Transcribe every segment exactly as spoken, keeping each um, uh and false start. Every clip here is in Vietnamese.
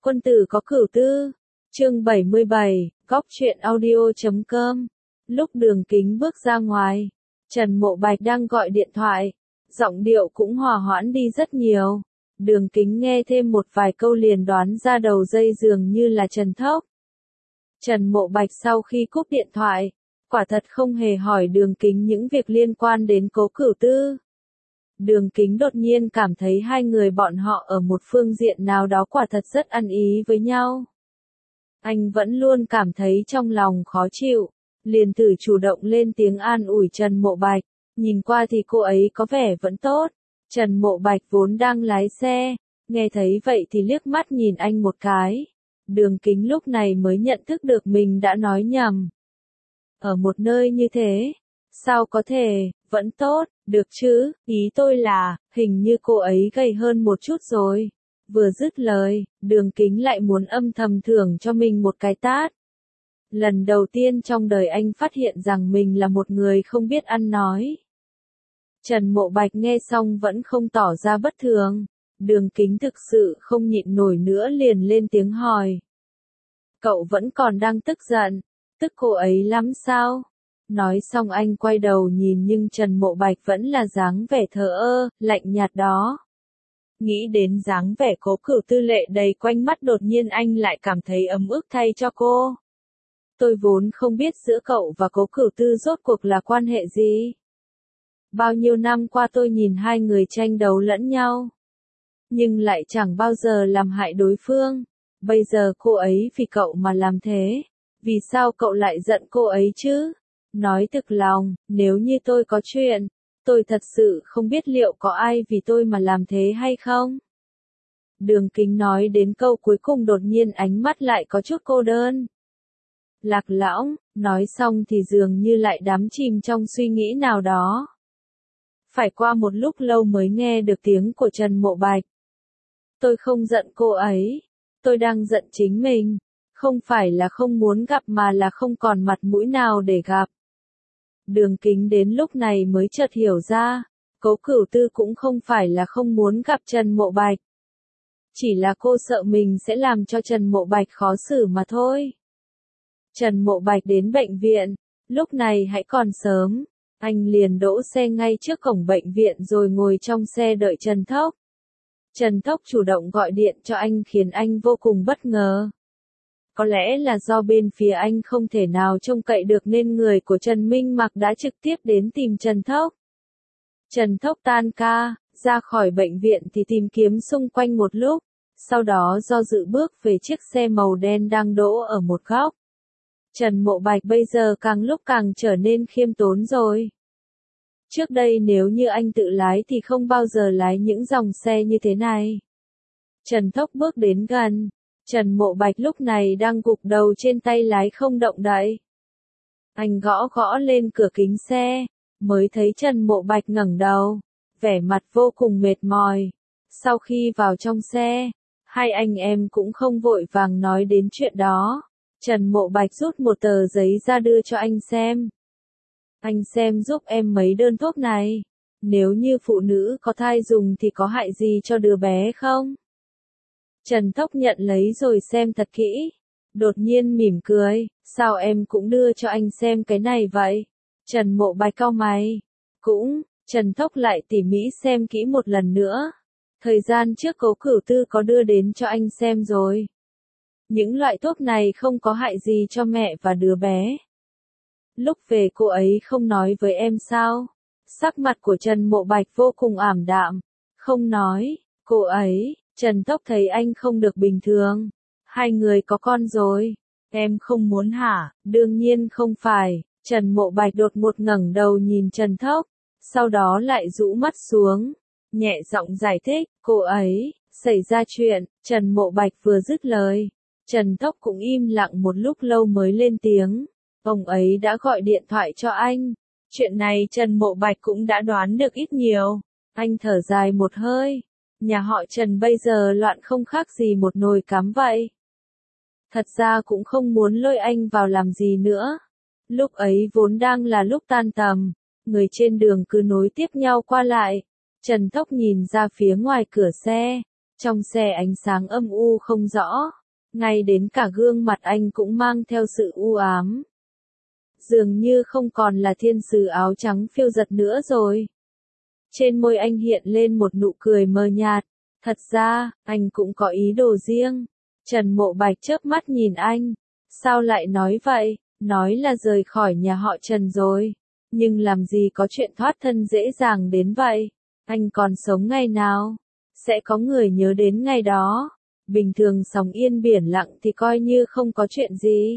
Quân tử có cửu tư. Chương bảy mươi bảy, góc truyện audio chấm com. Lúc Đường Kính bước ra ngoài, Trần Mộ Bạch đang gọi điện thoại, giọng điệu cũng hòa hoãn đi rất nhiều. Đường Kính nghe thêm một vài câu liền đoán ra đầu dây dường như là Trần Thốc. Trần Mộ Bạch sau khi cúp điện thoại, quả thật không hề hỏi Đường Kính những việc liên quan đến Cố Cửu Tư. Đường Kính đột nhiên cảm thấy hai người bọn họ ở một phương diện nào đó quả thật rất ăn ý với nhau. Anh vẫn luôn cảm thấy trong lòng khó chịu, liền thử chủ động lên tiếng an ủi Trần Mộ Bạch, nhìn qua thì cô ấy có vẻ vẫn tốt. Trần Mộ Bạch vốn đang lái xe, nghe thấy vậy thì liếc mắt nhìn anh một cái. Đường Kính lúc này mới nhận thức được mình đã nói nhầm. Ở một nơi như thế, sao có thể, vẫn tốt, được chứ, ý tôi là, hình như cô ấy gầy hơn một chút rồi. Vừa dứt lời, Đường Kính lại muốn âm thầm thưởng cho mình một cái tát. Lần đầu tiên trong đời anh phát hiện rằng mình là một người không biết ăn nói. Trần Mộ Bạch nghe xong vẫn không tỏ ra bất thường. Đường Kính thực sự không nhịn nổi nữa liền lên tiếng hỏi. Cậu vẫn còn đang tức giận, tức cô ấy lắm sao? Nói xong anh quay đầu nhìn nhưng Trần Mộ Bạch vẫn là dáng vẻ thờ ơ, lạnh nhạt đó. Nghĩ đến dáng vẻ Cố Cửu Tư lệ đầy quanh mắt đột nhiên anh lại cảm thấy ấm ức thay cho cô. Tôi vốn không biết giữa cậu và Cố Cửu Tư rốt cuộc là quan hệ gì. Bao nhiêu năm qua tôi nhìn hai người tranh đấu lẫn nhau, nhưng lại chẳng bao giờ làm hại đối phương. Bây giờ cô ấy vì cậu mà làm thế, vì sao cậu lại giận cô ấy chứ? Nói thực lòng, nếu như tôi có chuyện, tôi thật sự không biết liệu có ai vì tôi mà làm thế hay không? Đường Kính nói đến câu cuối cùng đột nhiên ánh mắt lại có chút cô đơn. Lạc lõng, nói xong thì dường như lại đắm chìm trong suy nghĩ nào đó. Phải qua một lúc lâu mới nghe được tiếng của Trần Mộ Bạch. Tôi không giận cô ấy, tôi đang giận chính mình, không phải là không muốn gặp mà là không còn mặt mũi nào để gặp. Đường Kính đến lúc này mới chợt hiểu ra, Cố Cửu Tư cũng không phải là không muốn gặp Trần Mộ Bạch. Chỉ là cô sợ mình sẽ làm cho Trần Mộ Bạch khó xử mà thôi. Trần Mộ Bạch đến bệnh viện, lúc này hãy còn sớm, anh liền đỗ xe ngay trước cổng bệnh viện rồi ngồi trong xe đợi Trần Thốc. Trần Thốc chủ động gọi điện cho anh khiến anh vô cùng bất ngờ. Có lẽ là do bên phía anh không thể nào trông cậy được nên người của Trần Minh Mặc đã trực tiếp đến tìm Trần Thốc. Trần Thốc tan ca, ra khỏi bệnh viện thì tìm kiếm xung quanh một lúc, sau đó do dự bước về chiếc xe màu đen đang đỗ ở một góc. Trần Mộ Bạch bây giờ càng lúc càng trở nên khiêm tốn rồi. Trước đây nếu như anh tự lái thì không bao giờ lái những dòng xe như thế này. Trần Thốc bước đến gần. Trần Mộ Bạch lúc này đang gục đầu trên tay lái không động đậy. Anh gõ gõ lên cửa kính xe, mới thấy Trần Mộ Bạch ngẩng đầu, vẻ mặt vô cùng mệt mỏi. Sau khi vào trong xe, hai anh em cũng không vội vàng nói đến chuyện đó. Trần Mộ Bạch rút một tờ giấy ra đưa cho anh xem. Anh xem giúp em mấy đơn thuốc này. Nếu như phụ nữ có thai dùng thì có hại gì cho đứa bé không? Trần Thốc nhận lấy rồi xem thật kỹ. Đột nhiên mỉm cười, sao em cũng đưa cho anh xem cái này vậy? Trần Mộ Bạch cau mày. Cũng, Trần Thốc lại tỉ mỉ xem kỹ một lần nữa. Thời gian trước Cố Cửu Tư có đưa đến cho anh xem rồi. Những loại thuốc này không có hại gì cho mẹ và đứa bé. Lúc về cô ấy không nói với em sao? Sắc mặt của Trần Mộ Bạch vô cùng ảm đạm. Không nói, cô ấy, Trần Thốc thấy anh không được bình thường. Hai người có con rồi. Em không muốn hả? Đương nhiên không phải. Trần Mộ Bạch đột ngột ngẩng đầu nhìn Trần Thốc. Sau đó lại rũ mắt xuống. Nhẹ giọng giải thích, cô ấy, xảy ra chuyện. Trần Mộ Bạch vừa dứt lời. Trần Thốc cũng im lặng một lúc lâu mới lên tiếng. Ông ấy đã gọi điện thoại cho anh. Chuyện này Trần Mộ Bạch cũng đã đoán được ít nhiều. Anh thở dài một hơi. Nhà họ Trần bây giờ loạn không khác gì một nồi cám vậy. Thật ra cũng không muốn lôi anh vào làm gì nữa. Lúc ấy vốn đang là lúc tan tầm. Người trên đường cứ nối tiếp nhau qua lại. Trần Thốc nhìn ra phía ngoài cửa xe. Trong xe ánh sáng âm u không rõ, ngay đến cả gương mặt anh cũng mang theo sự u ám. Dường như không còn là thiên sứ áo trắng phiêu dật nữa rồi. Trên môi anh hiện lên một nụ cười mờ nhạt. Thật ra, anh cũng có ý đồ riêng. Trần Mộ Bạch chớp mắt nhìn anh. Sao lại nói vậy? Nói là rời khỏi nhà họ Trần rồi. Nhưng làm gì có chuyện thoát thân dễ dàng đến vậy? Anh còn sống ngày nào? Sẽ có người nhớ đến ngày đó. Bình thường sóng yên biển lặng thì coi như không có chuyện gì.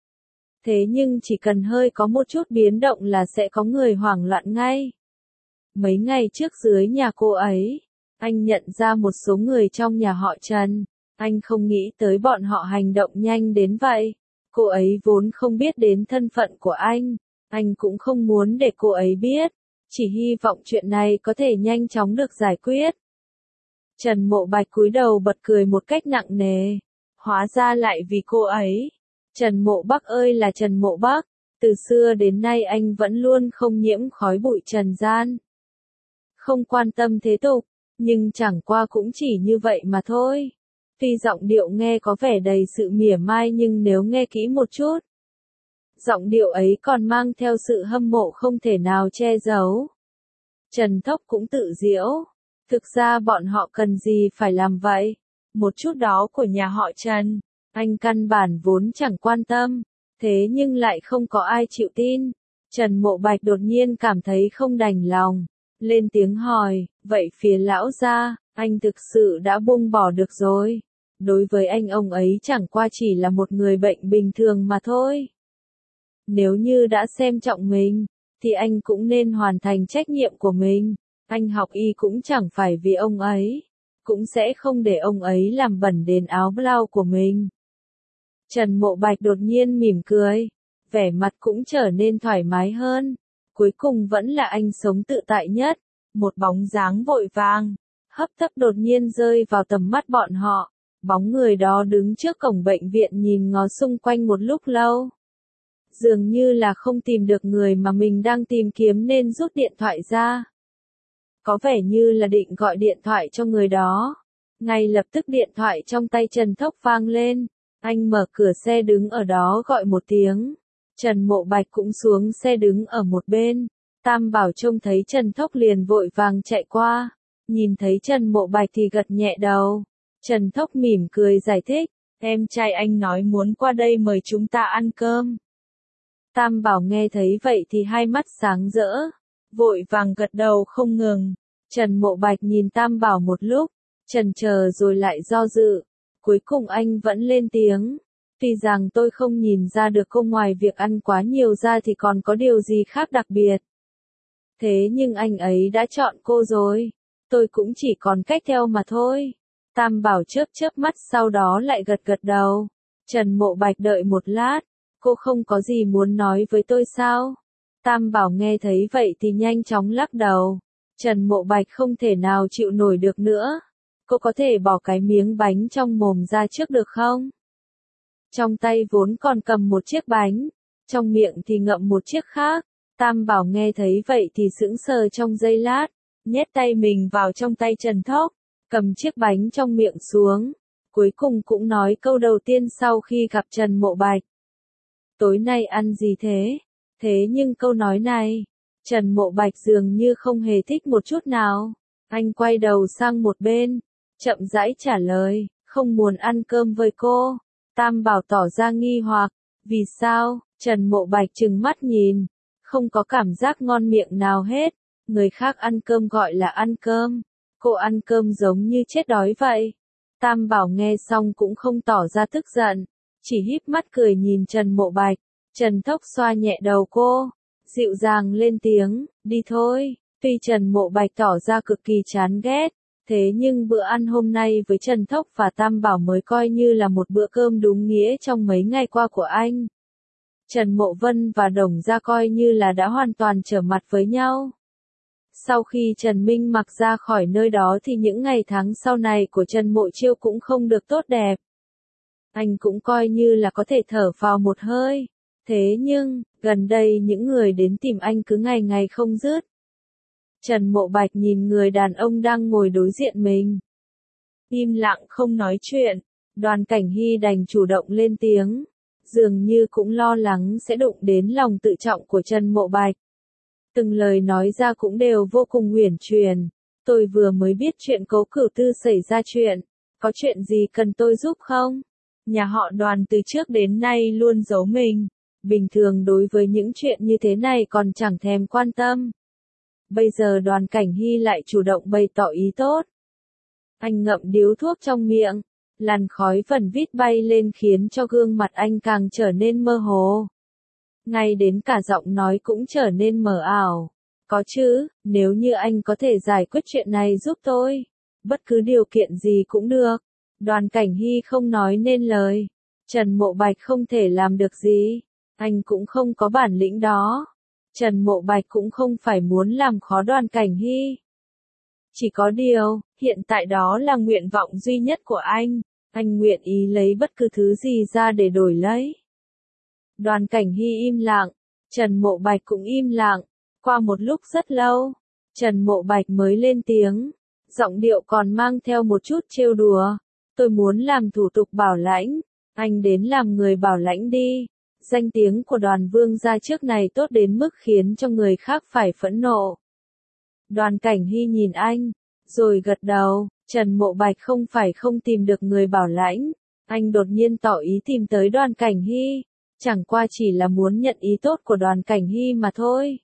Thế nhưng chỉ cần hơi có một chút biến động là sẽ có người hoảng loạn ngay. Mấy ngày trước dưới nhà cô ấy, anh nhận ra một số người trong nhà họ Trần. Anh không nghĩ tới bọn họ hành động nhanh đến vậy. Cô ấy vốn không biết đến thân phận của anh. Anh cũng không muốn để cô ấy biết. Chỉ hy vọng chuyện này có thể nhanh chóng được giải quyết. Trần Mộ Bạch cúi đầu bật cười một cách nặng nề. Hóa ra lại vì cô ấy. Trần Mộ Bắc ơi là Trần Mộ Bắc. Từ xưa đến nay anh vẫn luôn không nhiễm khói bụi trần gian. Không quan tâm thế tục. Nhưng chẳng qua cũng chỉ như vậy mà thôi. Tuy giọng điệu nghe có vẻ đầy sự mỉa mai nhưng nếu nghe kỹ một chút, giọng điệu ấy còn mang theo sự hâm mộ không thể nào che giấu. Trần Thốc cũng tự giễu. Thực ra bọn họ cần gì phải làm vậy? Một chút đó của nhà họ Trần, anh căn bản vốn chẳng quan tâm. Thế nhưng lại không có ai chịu tin. Trần Mộ Bạch đột nhiên cảm thấy không đành lòng. Lên tiếng hỏi, vậy phía lão gia, anh thực sự đã buông bỏ được rồi. Đối với anh ông ấy chẳng qua chỉ là một người bệnh bình thường mà thôi. Nếu như đã xem trọng mình, thì anh cũng nên hoàn thành trách nhiệm của mình. Anh học y cũng chẳng phải vì ông ấy. Cũng sẽ không để ông ấy làm bẩn đến áo blau của mình. Trần Mộ Bạch đột nhiên mỉm cười. Vẻ mặt cũng trở nên thoải mái hơn. Cuối cùng vẫn là anh sống tự tại nhất. Một bóng dáng vội vàng, hấp tấp đột nhiên rơi vào tầm mắt bọn họ. Bóng người đó đứng trước cổng bệnh viện nhìn ngó xung quanh một lúc lâu. Dường như là không tìm được người mà mình đang tìm kiếm nên rút điện thoại ra. Có vẻ như là định gọi điện thoại cho người đó. Ngay lập tức điện thoại trong tay Trần Thốc vang lên. Anh mở cửa xe đứng ở đó gọi một tiếng. Trần Mộ Bạch cũng xuống xe đứng ở một bên. Tam Bảo trông thấy Trần Thốc liền vội vàng chạy qua. Nhìn thấy Trần Mộ Bạch thì gật nhẹ đầu. Trần Thốc mỉm cười giải thích. Em trai anh nói muốn qua đây mời chúng ta ăn cơm. Tam Bảo nghe thấy vậy thì hai mắt sáng rỡ. Vội vàng gật đầu không ngừng. Trần Mộ Bạch nhìn Tam Bảo một lúc. Chần chờ rồi lại do dự. Cuối cùng anh vẫn lên tiếng. Tuy rằng tôi không nhìn ra được cô ngoài việc ăn quá nhiều ra thì còn có điều gì khác đặc biệt. Thế nhưng anh ấy đã chọn cô rồi. Tôi cũng chỉ còn cách theo mà thôi. Tam Bảo chớp chớp mắt sau đó lại gật gật đầu. Trần Mộ Bạch đợi một lát. Cô không có gì muốn nói với tôi sao? Tam Bảo nghe thấy vậy thì nhanh chóng lắc đầu. Trần Mộ Bạch không thể nào chịu nổi được nữa. Cô có thể bỏ cái miếng bánh trong mồm ra trước được không? Trong tay vốn còn cầm một chiếc bánh. Trong miệng thì ngậm một chiếc khác. Tam Bảo nghe thấy vậy thì sững sờ trong giây lát. Nhét tay mình vào trong tay Trần Thốc. Cầm chiếc bánh trong miệng xuống. Cuối cùng cũng nói câu đầu tiên sau khi gặp Trần Mộ Bạch. Tối nay ăn gì thế? Thế nhưng câu nói này, Trần Mộ Bạch dường như không hề thích một chút nào. Anh quay đầu sang một bên, chậm rãi trả lời, không muốn ăn cơm với cô. Tam Bảo tỏ ra nghi hoặc, vì sao? Trần Mộ Bạch trừng mắt nhìn, không có cảm giác ngon miệng nào hết. Người khác ăn cơm gọi là ăn cơm, cô ăn cơm giống như chết đói vậy. Tam Bảo nghe xong cũng không tỏ ra tức giận, chỉ híp mắt cười nhìn Trần Mộ Bạch. Trần Thốc xoa nhẹ đầu cô, dịu dàng lên tiếng, đi thôi. Tuy Trần Mộ Bạch tỏ ra cực kỳ chán ghét, thế nhưng bữa ăn hôm nay với Trần Thốc và Tam Bảo mới coi như là một bữa cơm đúng nghĩa trong mấy ngày qua của anh. Trần Mộ Vân và Đồng Gia coi như là đã hoàn toàn trở mặt với nhau. Sau khi Trần Minh Mặc ra khỏi nơi đó thì những ngày tháng sau này của Trần Mộ Chiêu cũng không được tốt đẹp. Anh cũng coi như là có thể thở phào một hơi. Thế nhưng, gần đây những người đến tìm anh cứ ngày ngày không dứt. Trần Mộ Bạch nhìn người đàn ông đang ngồi đối diện mình. Im lặng không nói chuyện, Đoàn Cảnh Hy đành chủ động lên tiếng, dường như cũng lo lắng sẽ đụng đến lòng tự trọng của Trần Mộ Bạch. Từng lời nói ra cũng đều vô cùng uyển chuyển, tôi vừa mới biết chuyện Cố Cửu Tư xảy ra chuyện, có chuyện gì cần tôi giúp không? Nhà họ Đoàn từ trước đến nay luôn giấu mình, bình thường đối với những chuyện như thế này còn chẳng thèm quan tâm. Bây giờ Đoàn Cảnh Hy lại chủ động bày tỏ ý tốt. Anh ngậm điếu thuốc trong miệng, làn khói phần vít bay lên khiến cho gương mặt anh càng trở nên mơ hồ. Ngay đến cả giọng nói cũng trở nên mờ ảo. Có chứ, nếu như anh có thể giải quyết chuyện này giúp tôi, bất cứ điều kiện gì cũng được. Đoàn Cảnh Hy không nói nên lời. Trần Mộ Bạch không thể làm được gì, anh cũng không có bản lĩnh đó. Trần Mộ Bạch cũng không phải muốn làm khó Đoàn Cảnh Hy. Chỉ có điều, hiện tại đó là nguyện vọng duy nhất của anh, anh nguyện ý lấy bất cứ thứ gì ra để đổi lấy. Đoàn Cảnh Hy im lặng, Trần Mộ Bạch cũng im lặng, qua một lúc rất lâu, Trần Mộ Bạch mới lên tiếng, giọng điệu còn mang theo một chút trêu đùa, tôi muốn làm thủ tục bảo lãnh, anh đến làm người bảo lãnh đi. Danh tiếng của Đoàn Vương gia trước này tốt đến mức khiến cho người khác phải phẫn nộ. Đoàn Cảnh Hy nhìn anh, rồi gật đầu, Trần Mộ Bạch không phải không tìm được người bảo lãnh, anh đột nhiên tỏ ý tìm tới Đoàn Cảnh Hy, chẳng qua chỉ là muốn nhận ý tốt của Đoàn Cảnh Hy mà thôi.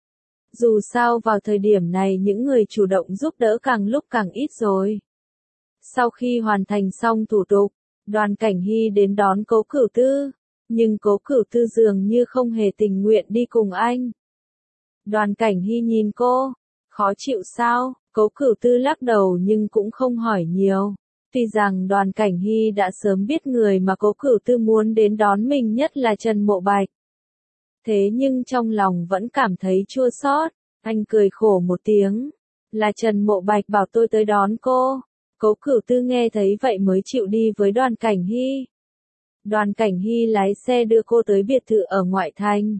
Dù sao vào thời điểm này những người chủ động giúp đỡ càng lúc càng ít rồi. Sau khi hoàn thành xong thủ tục, Đoàn Cảnh Hy đến đón Cố Cửu Tư, nhưng Cố Cửu Tư dường như không hề tình nguyện đi cùng anh. Đoàn Cảnh Hy nhìn cô, khó chịu sao? Cố Cửu Tư lắc đầu nhưng cũng không hỏi nhiều. Tuy rằng Đoàn Cảnh Hy đã sớm biết người mà Cố Cửu Tư muốn đến đón mình nhất là Trần Mộ Bạch. Thế nhưng trong lòng vẫn cảm thấy chua xót, anh cười khổ một tiếng. Là Trần Mộ Bạch bảo tôi tới đón cô. Cố Cửu Tư nghe thấy vậy mới chịu đi với Đoàn Cảnh Hy. Đoàn Cảnh Hy lái xe đưa cô tới biệt thự ở ngoại thành.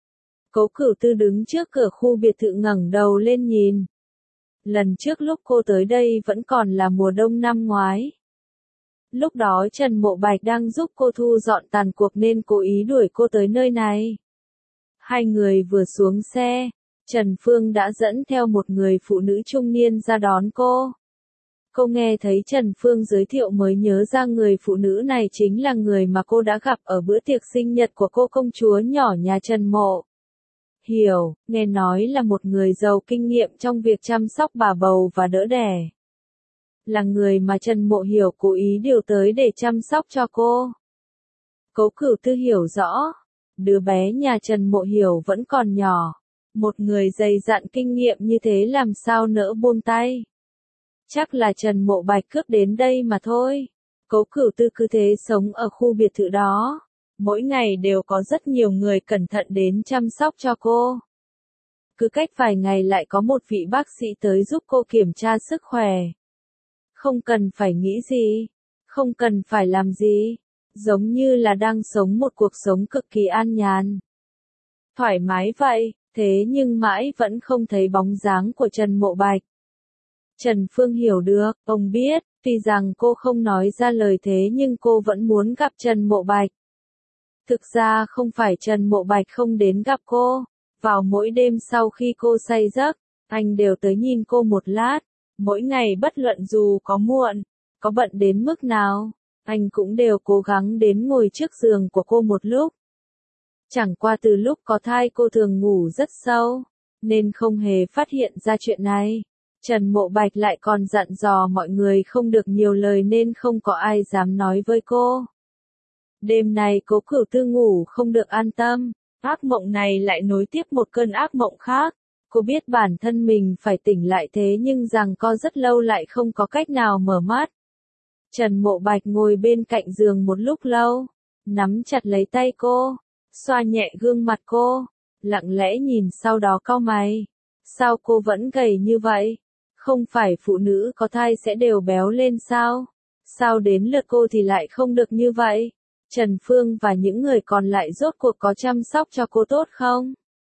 Cố Cửu Tư đứng trước cửa khu biệt thự ngẩng đầu lên nhìn. Lần trước lúc cô tới đây vẫn còn là mùa đông năm ngoái. Lúc đó Trần Mộ Bạch đang giúp cô thu dọn tàn cuộc nên cố ý đuổi cô tới nơi này. Hai người vừa xuống xe, Trần Phương đã dẫn theo một người phụ nữ trung niên ra đón cô. Cô nghe thấy Trần Phương giới thiệu mới nhớ ra người phụ nữ này chính là người mà cô đã gặp ở bữa tiệc sinh nhật của cô công chúa nhỏ nhà Trần Mộ. Hiểu, nghe nói là một người giàu kinh nghiệm trong việc chăm sóc bà bầu và đỡ đẻ. Là người mà Trần Mộ Hiểu cố ý điều tới để chăm sóc cho cô. Cố Cửu Tư hiểu rõ, đứa bé nhà Trần Mộ Hiểu vẫn còn nhỏ. Một người dày dặn kinh nghiệm như thế làm sao nỡ buông tay. Chắc là Trần Mộ Bạch cướp đến đây mà thôi. Cố Cửu Tư cứ thế sống ở khu biệt thự đó. Mỗi ngày đều có rất nhiều người cẩn thận đến chăm sóc cho cô. Cứ cách vài ngày lại có một vị bác sĩ tới giúp cô kiểm tra sức khỏe. Không cần phải nghĩ gì, không cần phải làm gì, giống như là đang sống một cuộc sống cực kỳ an nhàn. Thoải mái vậy, thế nhưng mãi vẫn không thấy bóng dáng của Trần Mộ Bạch. Trần Phương hiểu được, ông biết, tuy rằng cô không nói ra lời thế nhưng cô vẫn muốn gặp Trần Mộ Bạch. Thực ra không phải Trần Mộ Bạch không đến gặp cô, vào mỗi đêm sau khi cô say giấc, anh đều tới nhìn cô một lát, mỗi ngày bất luận dù có muộn, có bận đến mức nào, anh cũng đều cố gắng đến ngồi trước giường của cô một lúc. Chẳng qua từ lúc có thai cô thường ngủ rất sâu, nên không hề phát hiện ra chuyện này. Trần Mộ Bạch lại còn dặn dò mọi người không được nhiều lời nên không có ai dám nói với cô. Đêm này Cố Cửu Tư ngủ không được an tâm, ác mộng này lại nối tiếp một cơn ác mộng khác. Cô biết bản thân mình phải tỉnh lại thế nhưng rằng co rất lâu lại không có cách nào mở mắt. Trần Mộ Bạch ngồi bên cạnh giường một lúc lâu, nắm chặt lấy tay cô, xoa nhẹ gương mặt cô, lặng lẽ nhìn sau đó cau mày. Sao cô vẫn gầy như vậy? Không phải phụ nữ có thai sẽ đều béo lên sao? Sao đến lượt cô thì lại không được như vậy? Trần Phương và những người còn lại rốt cuộc có chăm sóc cho cô tốt không?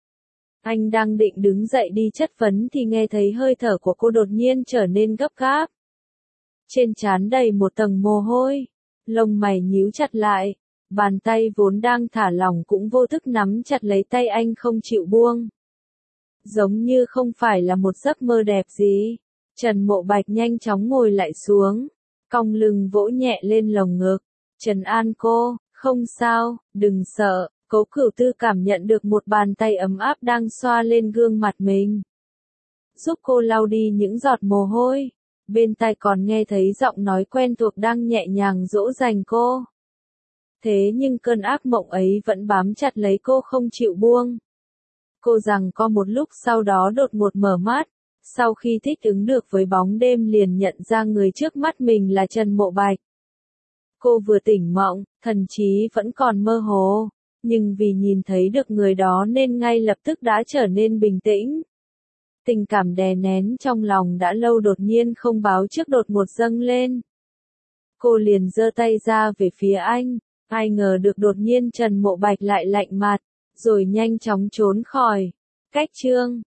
Anh đang định đứng dậy đi chất vấn thì nghe thấy hơi thở của cô đột nhiên trở nên gấp gáp. trên trán đầy một tầng mồ hôi, lông mày nhíu chặt lại, bàn tay vốn đang thả lỏng cũng vô thức nắm chặt lấy tay anh không chịu buông. Giống như không phải là một giấc mơ đẹp gì. Trần Mộ Bạch nhanh chóng ngồi lại xuống, cong lưng vỗ nhẹ lên lồng ngực, trấn an cô, không sao, đừng sợ. Cố Cửu Tư cảm nhận được một bàn tay ấm áp đang xoa lên gương mặt mình, giúp cô lau đi những giọt mồ hôi, bên tai còn nghe thấy giọng nói quen thuộc đang nhẹ nhàng dỗ dành cô. Thế nhưng cơn ác mộng ấy vẫn bám chặt lấy cô không chịu buông. Cô rằng có một lúc sau đó đột ngột mở mắt, sau khi thích ứng được với bóng đêm liền nhận ra người trước mắt mình là Trần Mộ Bạch. Cô vừa tỉnh mộng, thần trí vẫn còn mơ hồ, nhưng vì nhìn thấy được người đó nên ngay lập tức đã trở nên bình tĩnh. Tình cảm đè nén trong lòng đã lâu đột nhiên không báo trước đột ngột dâng lên. Cô liền giơ tay ra về phía anh, ai ngờ được đột nhiên Trần Mộ Bạch lại lạnh mặt, rồi nhanh chóng trốn khỏi. Cách chương